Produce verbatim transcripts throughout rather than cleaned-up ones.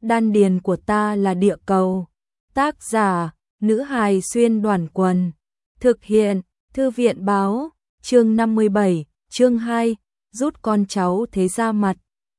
đan điền của ta là địa cầu. Tác giả, nữ hài xuyên đoàn quần. Thực hiện, thư viện báo, chương năm mươi bảy, chương hai, rút con cháu thế ra mặt.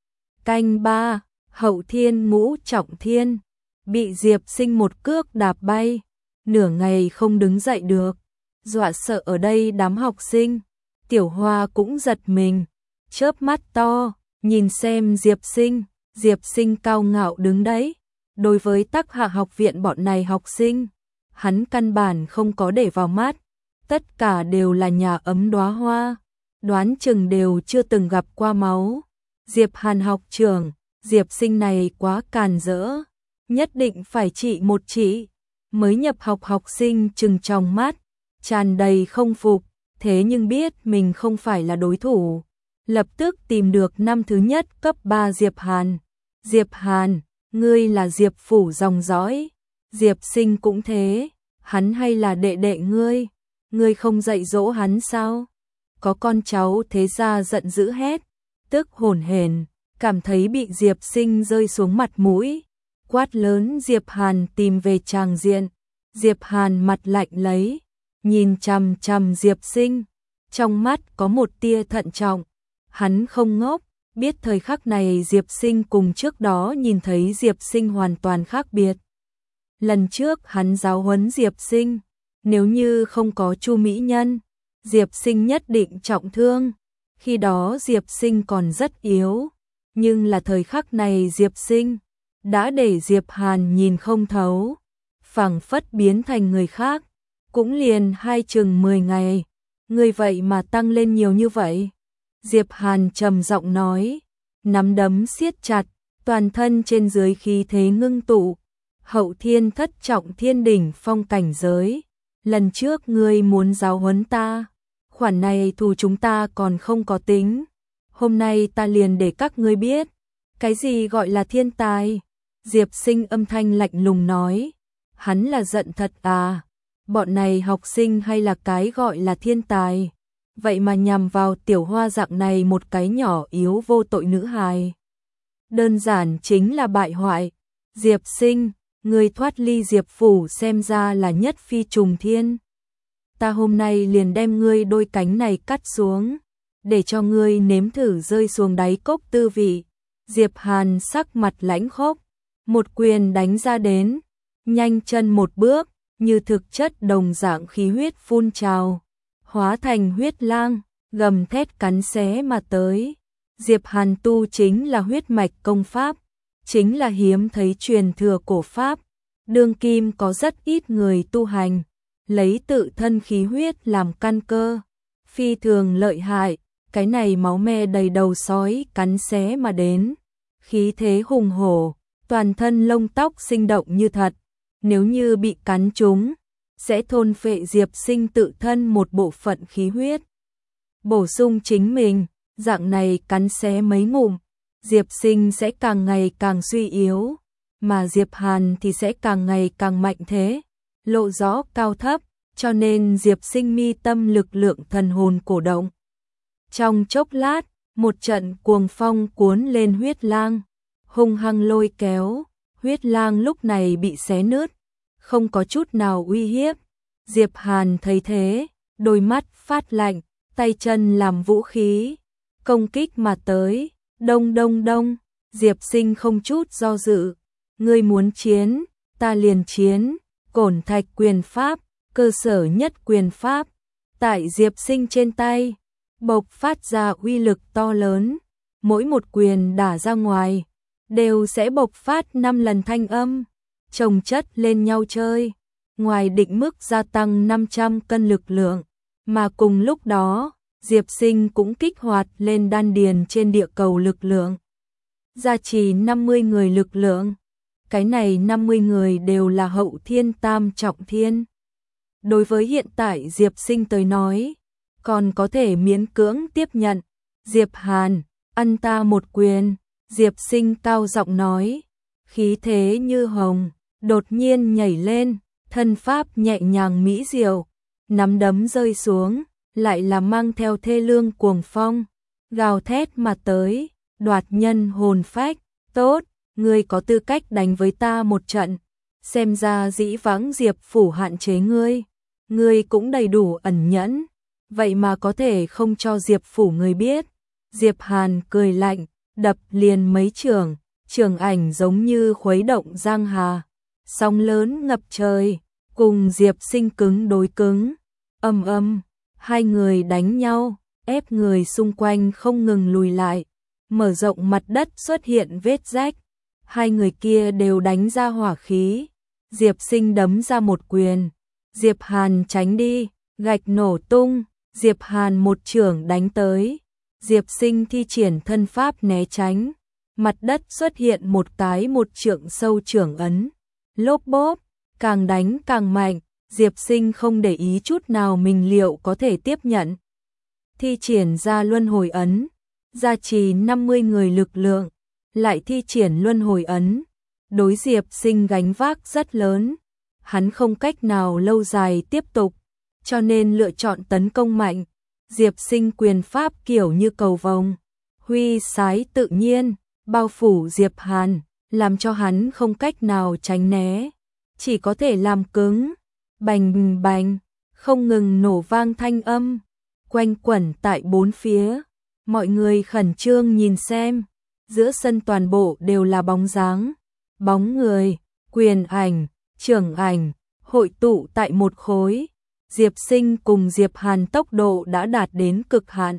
Canh ba, Hậu Thiên Ngũ Trọng Thiên, bị Diệp Sinh một cước đạp bay, nửa ngày không đứng dậy được, dọa sợ ở đây đám học sinh. Tiểu Hoa cũng giật mình, chớp mắt to, nhìn xem Diệp Sinh. Diệp Sinh cao ngạo đứng đấy, đối với Tắc Hạ học viện bọn này học sinh, hắn căn bản không có để vào mắt, tất cả đều là nhà ấm đóa hoa, đoán chừng đều chưa từng gặp qua máu. Diệp Hàn học trưởng, Diệp Sinh này quá càn rỡ, nhất định phải trị một trị. Mới nhập học học sinh trừng tròng mắt, tràn đầy không phục, thế nhưng biết mình không phải là đối thủ, lập tức tìm được năm thứ nhất cấp ba Diệp Hàn. Diệp Hàn, ngươi là Diệp phủ dòng dõi. Diệp Sinh cũng thế, hắn hay là đệ đệ ngươi, ngươi không dạy dỗ hắn sao? Có con cháu thế ra giận dữ hét, tức hổn hển, cảm thấy bị Diệp Sinh rơi xuống mặt mũi, quát lớn Diệp Hàn tìm về tràng diện. Diệp Hàn mặt lạnh lấy, nhìn chằm chằm Diệp Sinh, trong mắt có một tia thận trọng. Hắn không ngốc, biết thời khắc này Diệp Sinh cùng trước đó nhìn thấy Diệp Sinh hoàn toàn khác biệt. Lần trước hắn giáo huấn Diệp Sinh, nếu như không có Chu Mỹ Nhân, Diệp Sinh nhất định trọng thương. Khi đó Diệp Sinh còn rất yếu, nhưng là thời khắc này Diệp Sinh đã để Diệp Hàn nhìn không thấu, phảng phất biến thành người khác. Cũng liền hai chừng mười ngày, người vậy mà tăng lên nhiều như vậy. Diệp Hàn trầm giọng nói, nắm đấm siết chặt, toàn thân trên dưới khí thế ngưng tụ. Hậu thiên thất trọng thiên đỉnh phong cảnh giới, lần trước ngươi muốn giáo huấn ta, khoản này thù chúng ta còn không có tính, hôm nay ta liền để các ngươi biết, cái gì gọi là thiên tài. Diệp Sinh âm thanh lạnh lùng nói, hắn là giận thật à, bọn này học sinh hay là cái gọi là thiên tài, vậy mà nhằm vào Tiểu Hoa dạng này một cái nhỏ yếu vô tội nữ hài. Đơn giản chính là bại hoại. Diệp Sinh, người thoát ly Diệp phủ xem ra là nhất phi trùng thiên. Ta hôm nay liền đem ngươi đôi cánh này cắt xuống, để cho ngươi nếm thử rơi xuống đáy cốc tư vị. Diệp Hàn sắc mặt lãnh khốc, một quyền đánh ra đến, nhanh chân một bước, như thực chất đồng dạng khí huyết phun trào, hóa thành huyết lang, gầm thét cắn xé mà tới. Diệp Hàn tu chính là huyết mạch công pháp, chính là hiếm thấy truyền thừa cổ pháp, đương kim có rất ít người tu hành, lấy tự thân khí huyết làm căn cơ, phi thường lợi hại. Cái này máu me đầy đầu sói cắn xé mà đến, khí thế hùng hổ, toàn thân lông tóc sinh động như thật, nếu như bị cắn trúng, sẽ thôn phệ Diệp Sinh tự thân một bộ phận khí huyết, bổ sung chính mình. Dạng này cắn xé mấy ngụm, Diệp Sinh sẽ càng ngày càng suy yếu, mà Diệp Hàn thì sẽ càng ngày càng mạnh thế, lộ rõ cao thấp, cho nên Diệp Sinh mi tâm lực lượng thần hồn cổ động. Trong chốc lát, một trận cuồng phong cuốn lên huyết lang, hung hăng lôi kéo, huyết lang lúc này bị xé nứt, không có chút nào uy hiếp. Diệp Hàn thấy thế, đôi mắt phát lạnh, tay chân làm vũ khí, công kích mà tới. Đông đông đông, Diệp Sinh không chút do dự, ngươi muốn chiến, ta liền chiến. Cổn thạch quyền pháp, cơ sở nhất quyền pháp, tại Diệp Sinh trên tay, bộc phát ra uy lực to lớn, mỗi một quyền đả ra ngoài, đều sẽ bộc phát năm lần thanh âm, chồng chất lên nhau chơi, ngoài định mức gia tăng năm trăm cân lực lượng, mà cùng lúc đó, Diệp Sinh cũng kích hoạt lên đan điền trên địa cầu lực lượng, gia trì năm mươi người lực lượng. Cái này năm mươi người đều là hậu thiên tam trọng thiên. Đối với hiện tại Diệp Sinh tới nói, còn có thể miễn cưỡng tiếp nhận. Diệp Hàn, ăn ta một quyền. Diệp Sinh cao giọng nói, khí thế như hồng, đột nhiên nhảy lên, thân pháp nhẹ nhàng mỹ diệu, nắm đấm rơi xuống, lại là mang theo thê lương cuồng phong, gào thét mà tới, đoạt nhân hồn phách. Tốt, ngươi có tư cách đánh với ta một trận. Xem ra dĩ vãng Diệp phủ hạn chế ngươi, ngươi cũng đầy đủ ẩn nhẫn, vậy mà có thể không cho Diệp phủ người biết. Diệp Hàn cười lạnh, đập liền mấy trường, trường ảnh giống như khuấy động giang hà, sóng lớn ngập trời, cùng Diệp Sinh cứng đối cứng. Ầm ầm, hai người đánh nhau, ép người xung quanh không ngừng lùi lại, mở rộng mặt đất xuất hiện vết rách. Hai người kia đều đánh ra hỏa khí. Diệp Sinh đấm ra một quyền, Diệp Hàn tránh đi, gạch nổ tung, Diệp Hàn một chưởng đánh tới. Diệp Sinh thi triển thân pháp né tránh, mặt đất xuất hiện một cái một trượng sâu chưởng ấn. Lốp bốp, càng đánh càng mạnh, Diệp Sinh không để ý chút nào mình liệu có thể tiếp nhận. Thi triển ra luân hồi ấn, gia trì năm mươi người lực lượng, lại thi triển luân hồi ấn. Đối Diệp Sinh gánh vác rất lớn, hắn không cách nào lâu dài tiếp tục, cho nên lựa chọn tấn công mạnh. Diệp Sinh quyền pháp kiểu như cầu vồng, huy sái tự nhiên, bao phủ Diệp Hàn, làm cho hắn không cách nào tránh né, chỉ có thể làm cứng. Bành bành, không ngừng nổ vang thanh âm, quanh quẩn tại bốn phía. Mọi người khẩn trương nhìn xem, giữa sân toàn bộ đều là bóng dáng, bóng người, quyền ảnh, trưởng ảnh, hội tụ tại một khối. Diệp Sinh cùng Diệp Hàn tốc độ đã đạt đến cực hạn.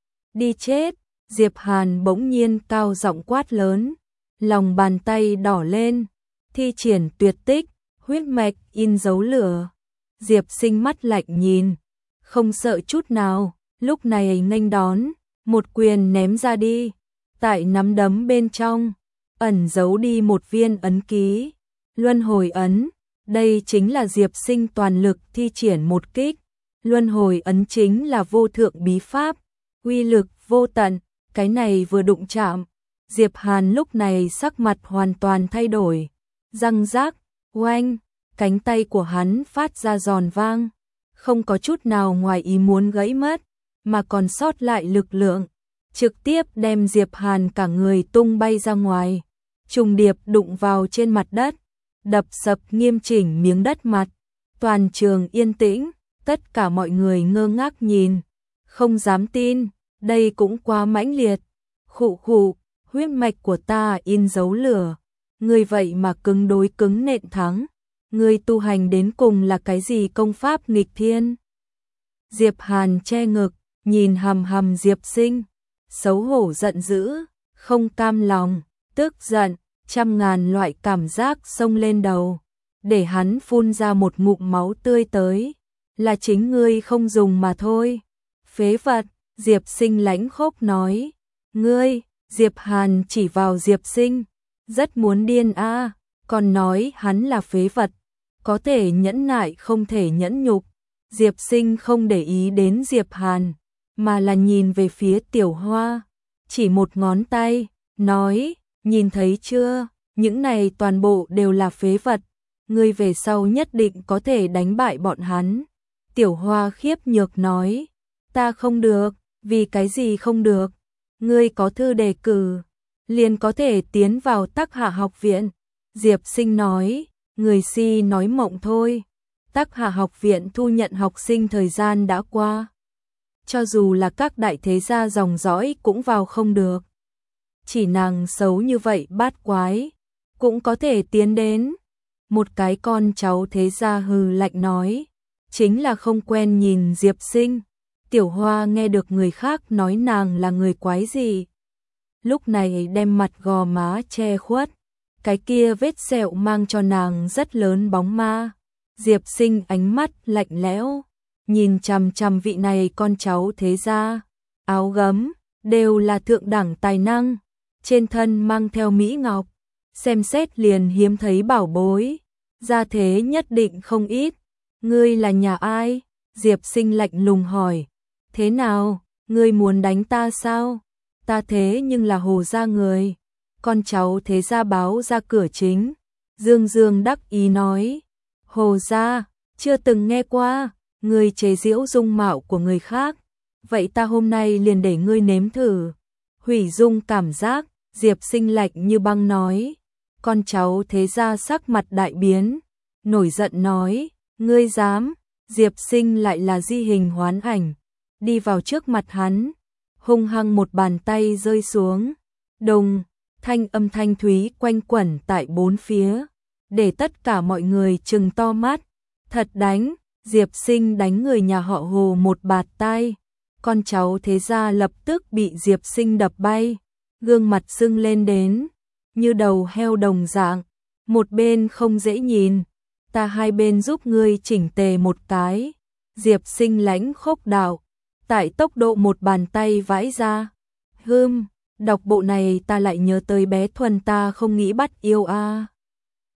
Đi chết, Diệp Hàn bỗng nhiên cao giọng quát lớn, lòng bàn tay đỏ lên, thi triển tuyệt tích, huyết mạch in dấu lửa. Diệp Sinh mắt lạnh nhìn, không sợ chút nào, lúc này nghênh đón, một quyền ném ra đi, tại nắm đấm bên trong, ẩn giấu đi một viên ấn ký, luân hồi ấn. Đây chính là Diệp Sinh toàn lực thi triển một kích. Luân hồi ấn chính là vô thượng bí pháp, uy lực vô tận, cái này vừa đụng chạm, Diệp Hàn lúc này sắc mặt hoàn toàn thay đổi. Răng rác, oanh, cánh tay của hắn phát ra giòn vang, không có chút nào ngoài ý muốn gãy mất, mà còn sót lại lực lượng, trực tiếp đem Diệp Hàn cả người tung bay ra ngoài, trùng điệp đụng vào trên mặt đất, đập sập nghiêm chỉnh miếng đất mặt. Toàn trường yên tĩnh, tất cả mọi người ngơ ngác nhìn, không dám tin, đây cũng quá mãnh liệt. Khụ khụ, huyết mạch của ta in dấu lửa, người vậy mà cứng đối cứng nện thắng, người tu hành đến cùng là cái gì công pháp nghịch thiên? Diệp Hàn che ngực, nhìn hầm hầm Diệp Sinh, xấu hổ giận dữ, không cam lòng, tức giận, trăm ngàn loại cảm giác xông lên đầu, để hắn phun ra một ngụm máu tươi tới, là chính ngươi không dùng mà thôi. Phế vật, Diệp Sinh lãnh khốc nói, ngươi, Diệp Hàn chỉ vào Diệp Sinh, rất muốn điên a, à, còn nói hắn là phế vật, có thể nhẫn nại không thể nhẫn nhục. Diệp Sinh không để ý đến Diệp Hàn, mà là nhìn về phía Tiểu Hoa, chỉ một ngón tay, nói, nhìn thấy chưa, những này toàn bộ đều là phế vật, ngươi về sau nhất định có thể đánh bại bọn hắn. Tiểu Hoa khiếp nhược nói, ta không được, vì cái gì không được, ngươi có thư đề cử, liền có thể tiến vào Tắc Hạ học viện. Diệp Sinh nói, người si nói mộng thôi, Tắc Hạ học viện thu nhận học sinh thời gian đã qua, cho dù là các đại thế gia dòng dõi cũng vào không được. Chỉ nàng xấu như vậy bát quái, cũng có thể tiến đến. Một cái con cháu thế gia hừ lạnh nói, chính là không quen nhìn Diệp Sinh. Tiểu Hoa nghe được người khác nói nàng là người quái gì, lúc này đem mặt gò má che khuất, cái kia vết sẹo mang cho nàng rất lớn bóng ma. Diệp Sinh ánh mắt lạnh lẽo, nhìn chằm chằm vị này con cháu thế gia, áo gấm đều là thượng đẳng tài năng, trên thân mang theo mỹ ngọc, xem xét liền hiếm thấy bảo bối, gia thế nhất định không ít. Ngươi là nhà ai? Diệp Sinh lạnh lùng hỏi. Thế nào, ngươi muốn đánh ta sao? Ta thế nhưng là Hồ gia người. Con cháu thế gia báo ra cửa chính, Dương Dương đắc ý nói, Hồ gia, chưa từng nghe qua, ngươi chế giễu dung mạo của người khác, vậy ta hôm nay liền để ngươi nếm thử. Hủy dung cảm giác, Diệp Sinh lạnh như băng nói, Con cháu thế gia sắc mặt đại biến, nổi giận nói, ngươi dám, Diệp Sinh lại là di hình hoán ảnh, đi vào trước mặt hắn, hung hăng một bàn tay rơi xuống, đồng, thanh âm thanh thúy quanh quẩn tại bốn phía, để tất cả mọi người trừng to mắt, thật đánh, Diệp Sinh đánh người nhà họ Hồ một bạt tai, con cháu thế gia lập tức bị Diệp Sinh đập bay, gương mặt sưng lên đến, như đầu heo đồng dạng, một bên không dễ nhìn, ta hai bên giúp ngươi chỉnh tề một cái, Diệp Sinh lãnh khốc đạo, tại tốc độ một bàn tay vãi ra, hưm, đọc bộ này ta lại nhớ tới bé Thuần ta không nghĩ bắt yêu a.